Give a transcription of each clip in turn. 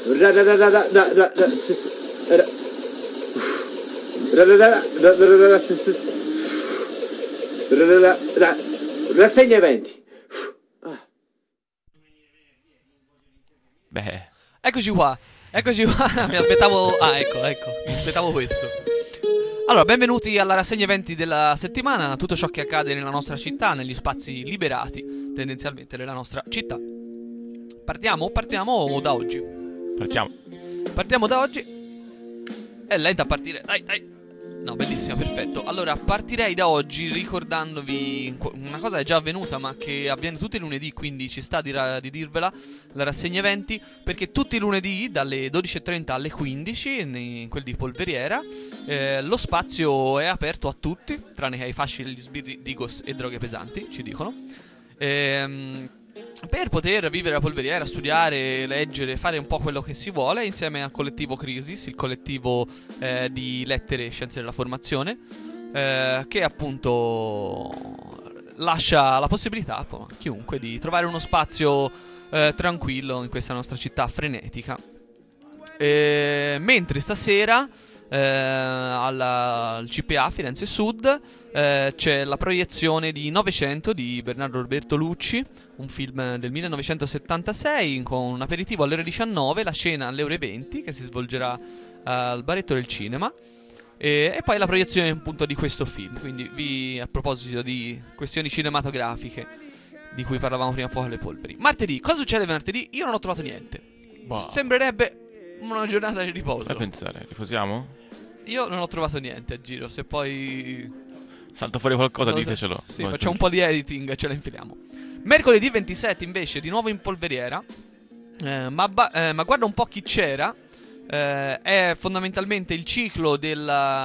Rassegna eventi. Beh, Eccoci qua. Mi aspettavo. Ecco. Mi aspettavo questo. Allora, benvenuti alla rassegna eventi della settimana. Tutto ciò che accade nella nostra città, negli spazi liberati, tendenzialmente nella nostra città. Partiamo da oggi. Partiamo da oggi. È lenta a partire. Dai. No, bellissima, perfetto. Allora, partirei da oggi ricordandovi una cosa che è già avvenuta, ma che avviene tutti i lunedì, quindi ci sta di dirvela, la rassegna eventi, perché tutti i lunedì dalle 12:30 alle 15, in quel di Polveriera, lo spazio è aperto a tutti, tranne che ai fasci degli sbirri, digos e droghe pesanti, ci dicono. Per poter vivere a Polveriera, studiare, leggere, fare un po' quello che si vuole insieme al collettivo Crisis, il collettivo di lettere e scienze della formazione, che appunto lascia la possibilità a chiunque di trovare uno spazio tranquillo in questa nostra città frenetica. Mentre stasera al CPA Firenze Sud c'è la proiezione di Novecento di Bernardo Bertolucci, un film del 1976 con un aperitivo alle ore 19, la scena alle ore 20 che si svolgerà al Baretto del Cinema e poi la proiezione appunto di questo film. Quindi a proposito di questioni cinematografiche di cui parlavamo prima fuoco alle polveri. Martedì, cosa succede martedì? Io non ho trovato niente. Sembrerebbe una giornata di riposo. fai pensare, riposiamo? Io non ho trovato niente a giro. Se poi Salta fuori qualcosa, cosa- ditecelo. Sì, facciamo un po' di editing e ce la infiliamo. Mercoledì 27 invece di nuovo in Polveriera, ma guarda un po' chi c'era. È fondamentalmente il ciclo del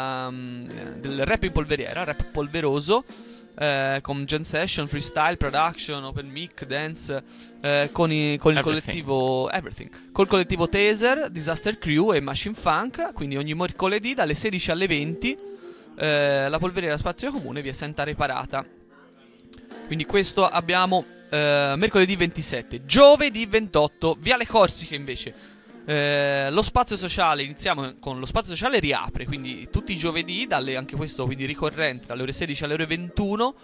rap in Polveriera, rap polveroso, con jam session, freestyle, production, open mic, dance, con il collettivo Everything, col collettivo Taser, Disaster Crew e Machine Funk. Quindi ogni mercoledì dalle 16 alle 20 la Polveriera Spazio Comune vi è senta riparata. Quindi questo abbiamo mercoledì 27. Giovedì 28 Viale Corsica invece, lo spazio sociale, iniziamo con lo spazio sociale riapre, quindi tutti i giovedì, anche questo quindi ricorrente, dalle ore 16 alle ore 21,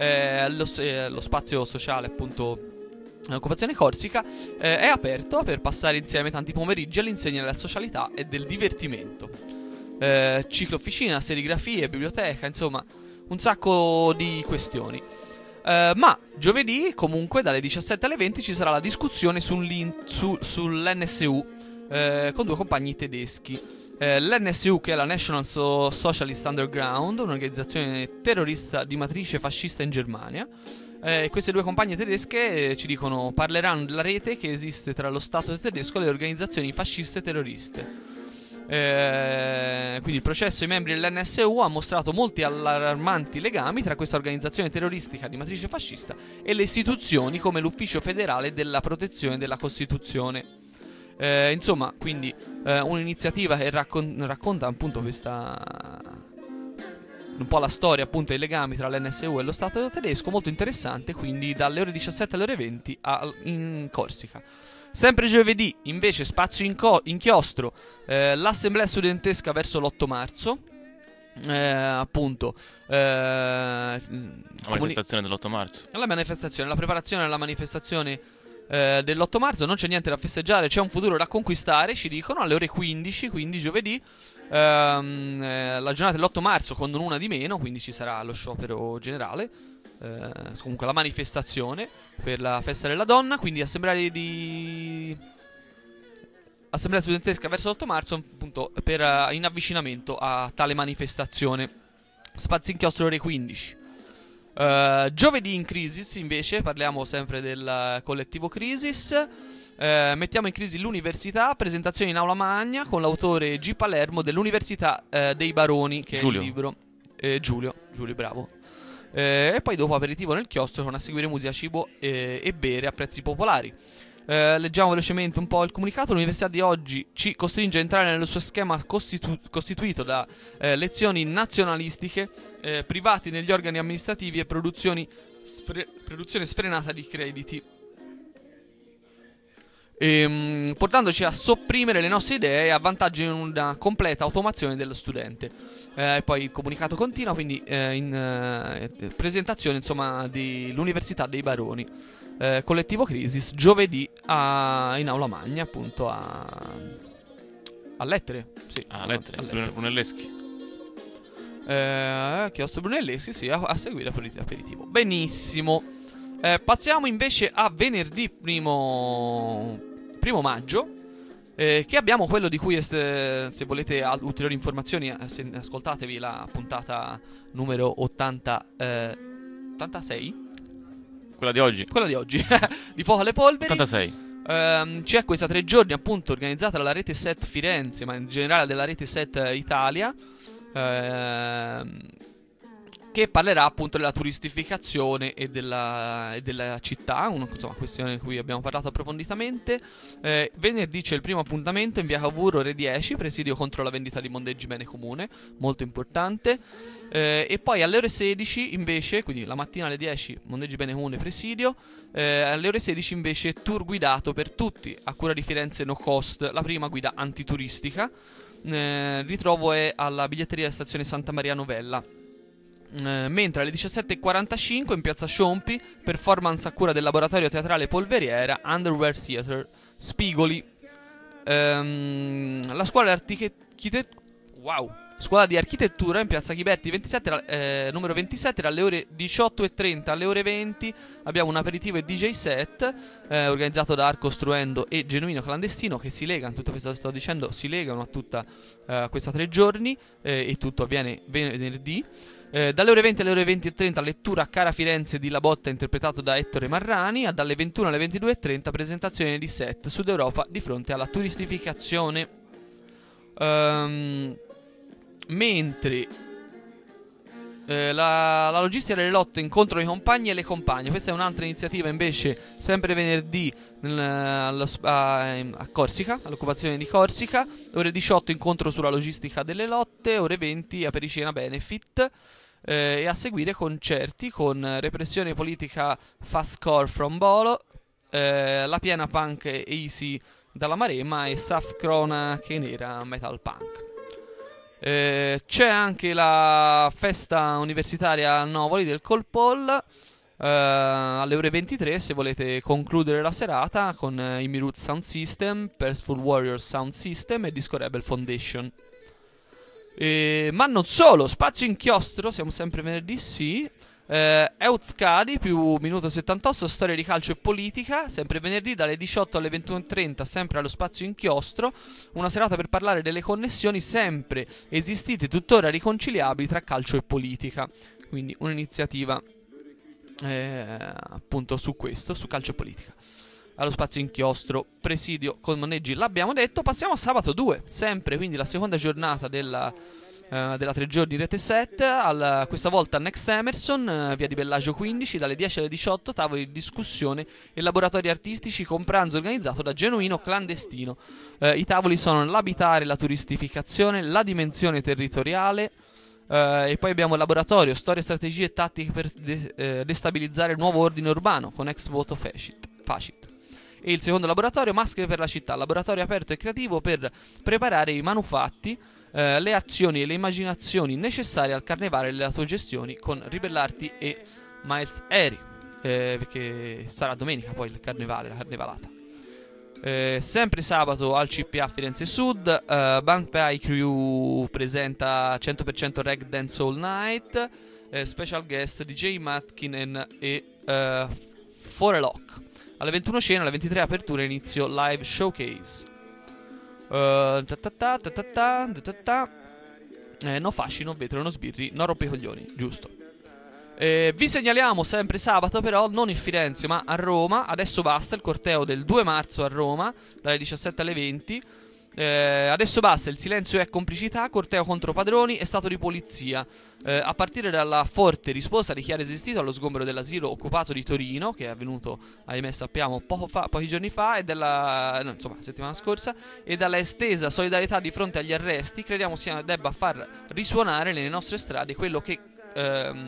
lo spazio sociale appunto l'occupazione Corsica è aperto per passare insieme tanti pomeriggi all'insegna della socialità e del divertimento. Ciclo officina, serigrafie, biblioteca, insomma un sacco di questioni. Ma giovedì comunque dalle 17 alle 20 ci sarà la discussione sull'NSU con due compagni tedeschi. L'NSU, che è la National Socialist Underground, un'organizzazione terrorista di matrice fascista in Germania. Queste due compagne tedesche ci dicono: parleranno della rete che esiste tra lo Stato tedesco e le organizzazioni fasciste terroriste. Quindi il processo ai membri dell'NSU ha mostrato molti allarmanti legami tra questa organizzazione terroristica di matrice fascista e le istituzioni come l'Ufficio federale della protezione della Costituzione. Insomma, quindi un'iniziativa che racconta appunto questa un po' la storia appunto dei legami tra l'NSU e lo Stato tedesco, molto interessante. Quindi dalle ore 17 alle ore 20 in Corsica. Sempre giovedì invece spazio inchiostro, l'assemblea studentesca verso l'8 marzo, appunto La manifestazione dell'8 marzo. la manifestazione, la preparazione alla manifestazione dell'8 marzo. Non c'è niente da festeggiare, c'è un futuro da conquistare, ci dicono, alle ore 15, quindi giovedì, la giornata dell'8 marzo con una di meno, quindi ci sarà lo sciopero generale, comunque la manifestazione per la festa della donna. Quindi assemblea studentesca verso l'8 marzo appunto in avvicinamento a tale manifestazione. Spazio inchiostro ore 15. Giovedì in Crisis invece parliamo sempre del collettivo Crisis. Mettiamo in crisi l'università, presentazione in aula magna con l'autore G. Palermo dell'Università dei Baroni, che Giulio. è il libro Giulio, bravo. E poi dopo aperitivo nel chiostro con a seguire musica, cibo e bere a prezzi popolari. Leggiamo velocemente un po' il comunicato. L'università di oggi ci costringe a entrare nel suo schema costituito da lezioni nazionalistiche, privati negli organi amministrativi e produzione sfrenata di crediti. portandoci a sopprimere le nostre idee a vantaggio di una completa automazione dello studente. Poi il comunicato continua, quindi presentazione insomma dell'Università dei Baroni, collettivo Crisis, giovedì in aula magna, appunto a Lettere. Sì, a Lettere. Brunelleschi. Chiostro Brunelleschi, sì, a seguire aperitivo. Benissimo. Passiamo invece a venerdì 1 maggio, che abbiamo quello di cui se volete ulteriori informazioni ascoltatevi la puntata numero 86. Quella di oggi. Quella di oggi. Di Fuoco alle Polveri. 86. C'è questa 3 giorni appunto organizzata dalla Rete Set Firenze, ma in generale della Rete Set Italia, che parlerà appunto della turistificazione e della città, insomma, questione di cui abbiamo parlato approfonditamente. Venerdì c'è il primo appuntamento in via Cavour, ore 10, presidio contro la vendita di mondeggi bene comune, molto importante. E poi alle ore 16 invece, quindi la mattina alle 10 mondeggi bene comune presidio, alle ore 16 invece tour guidato per tutti a cura di Firenze No Cost, la prima guida antituristica. Ritrovo è alla biglietteria della stazione Santa Maria Novella. Mentre alle 17:45 in piazza Sciompi, performance a cura del laboratorio teatrale Polveriera, Underwear Theater, Spigoli. La scuola di architettura in piazza Ghiberti 27, numero 27, dalle ore 18:30 alle ore 20 abbiamo un aperitivo e DJ set organizzato da Arco Struendo e Genuino Clandestino, che si legano, tutto questo che sto dicendo si legano a tutta questa 3 giorni, e tutto avviene venerdì. Dalle ore 20 alle ore 20:30 lettura Cara Firenze di La Botta interpretato da Ettore Marrani, dalle 21 alle 22:30 presentazione di set Sud Europa di fronte alla turistificazione. Mentre la logistica delle lotte incontrano i compagni e le compagne. Questa è un'altra iniziativa invece sempre venerdì a Corsica, all'occupazione di Corsica. Ore 18 incontro sulla logistica delle lotte, ore 20 apericena benefit, e a seguire concerti con Repressione Politica Fast Core from Bolo, La Piena Punk Easy dalla Maremma e Saf Cronache Nera Metal Punk. C'è anche la festa universitaria a Novoli del Colpol, alle ore 23, se volete concludere la serata con i Mirut Sound System, Peaceful Warriors Sound System e Disco Rebel Foundation. Ma non solo, spazio inchiostro, siamo sempre venerdì, sì. Euskadi più minuto 78, storia di calcio e politica, sempre venerdì dalle 18 alle 21:30, sempre allo spazio inchiostro, una serata per parlare delle connessioni sempre esistite, tuttora riconciliabili tra calcio e politica. Quindi un'iniziativa appunto su questo, su calcio e politica. Allo spazio inchiostro, presidio con Moneggi, l'abbiamo detto. Passiamo a sabato 2, sempre quindi la seconda giornata della 3 giorni Rete 7, questa volta a Next Emerson, via di Bellagio 15, dalle 10 alle 18, tavoli di discussione e laboratori artistici con pranzo organizzato da Genuino Clandestino. I tavoli sono l'abitare, la turistificazione, la dimensione territoriale, e poi abbiamo il laboratorio storie, strategie e tattiche per destabilizzare il nuovo ordine urbano con ex voto Facit. E il secondo laboratorio, maschere per la città, laboratorio aperto e creativo per preparare i manufatti, le azioni e le immaginazioni necessarie al carnevale delle autogestioni con Ribellarti e Miles Eri, perché sarà domenica poi il carnevale, la carnevalata. Sempre sabato al CPA Firenze Sud, Bank Pie Crew presenta 100% Reg Dance All Night, special guest DJ Matkinen e Forelock. Alle 21 cena, alle 23 apertura, inizio live showcase. No fasci, no vetro, no sbirri, no rompicoglioni, giusto. Vi segnaliamo sempre sabato, però non in Firenze ma a Roma. Adesso basta il corteo del 2 marzo a Roma dalle 17 alle 20. Adesso basta, il silenzio è complicità, corteo contro padroni e stato di polizia, a partire dalla forte risposta di chi ha resistito allo sgombero dell'asilo occupato di Torino, che è avvenuto, ahimè sappiamo, pochi giorni fa, e settimana scorsa, e dalla estesa solidarietà di fronte agli arresti. Crediamo debba far risuonare nelle nostre strade quello che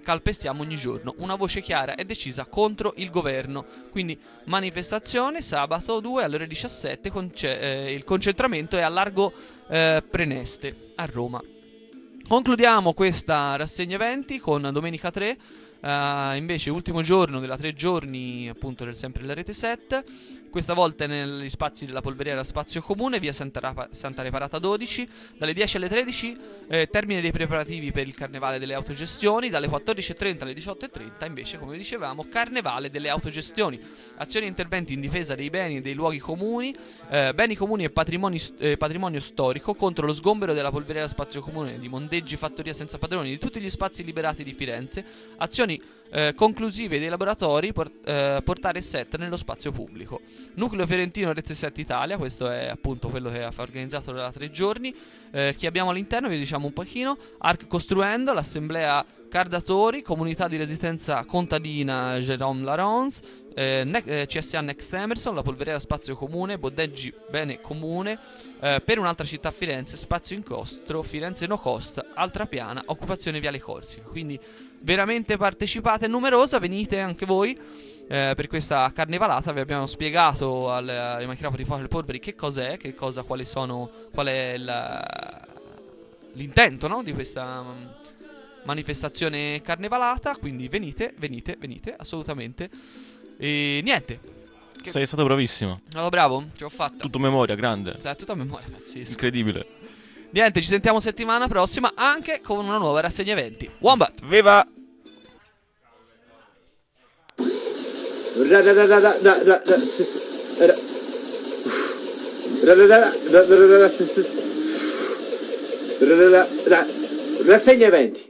calpestiamo ogni giorno. Una voce chiara e decisa contro il governo. Quindi manifestazione sabato 2 alle ore 17. Il concentramento è a Largo Preneste a Roma. Concludiamo questa rassegna eventi con domenica 3. Invece ultimo giorno della 3 giorni appunto sempre della Rete 7, questa volta negli spazi della Polveriera Spazio Comune, via Santa Reparata 12, dalle 10 alle 13 termine dei preparativi per il Carnevale delle Autogestioni, dalle 14:30 alle 18:30 invece, come dicevamo, Carnevale delle Autogestioni, azioni e interventi in difesa dei beni e dei luoghi comuni, beni comuni e patrimonio storico contro lo sgombero della Polveriera Spazio Comune di Mondeggi Fattoria Senza Padroni, di tutti gli spazi liberati di Firenze, azioni conclusive dei laboratori, portare set nello spazio pubblico. Nucleo Fiorentino Rete 7 Italia, questo è appunto quello che ha organizzato da 3 giorni. Chi abbiamo all'interno, vi diciamo un pochino: Arc Costruendo, l'Assemblea Cardatori, Comunità di Resistenza Contadina Jérôme Larons, CSA Next Emerson, la Polveriera Spazio Comune, Bodeggi Bene Comune, per un'altra città Firenze, Spazio Incostro, Firenze No Cost, Altra Piana, Occupazione Viale Corsica. Quindi veramente partecipate numerosa, venite anche voi per questa carnevalata. Vi abbiamo spiegato ai microfoni di Fuoco del Polveri che cos'è, qual è l'intento, no, di questa manifestazione carnevalata. Quindi venite assolutamente. E niente, Sei stato bravissimo. Vado bravo, ce l'ho fatta. Tutto memoria, grande. Tutta memoria, pazzesco. Incredibile. Niente, ci sentiamo settimana prossima anche con una nuova rassegna eventi. Wombat! Viva! Rassegna eventi.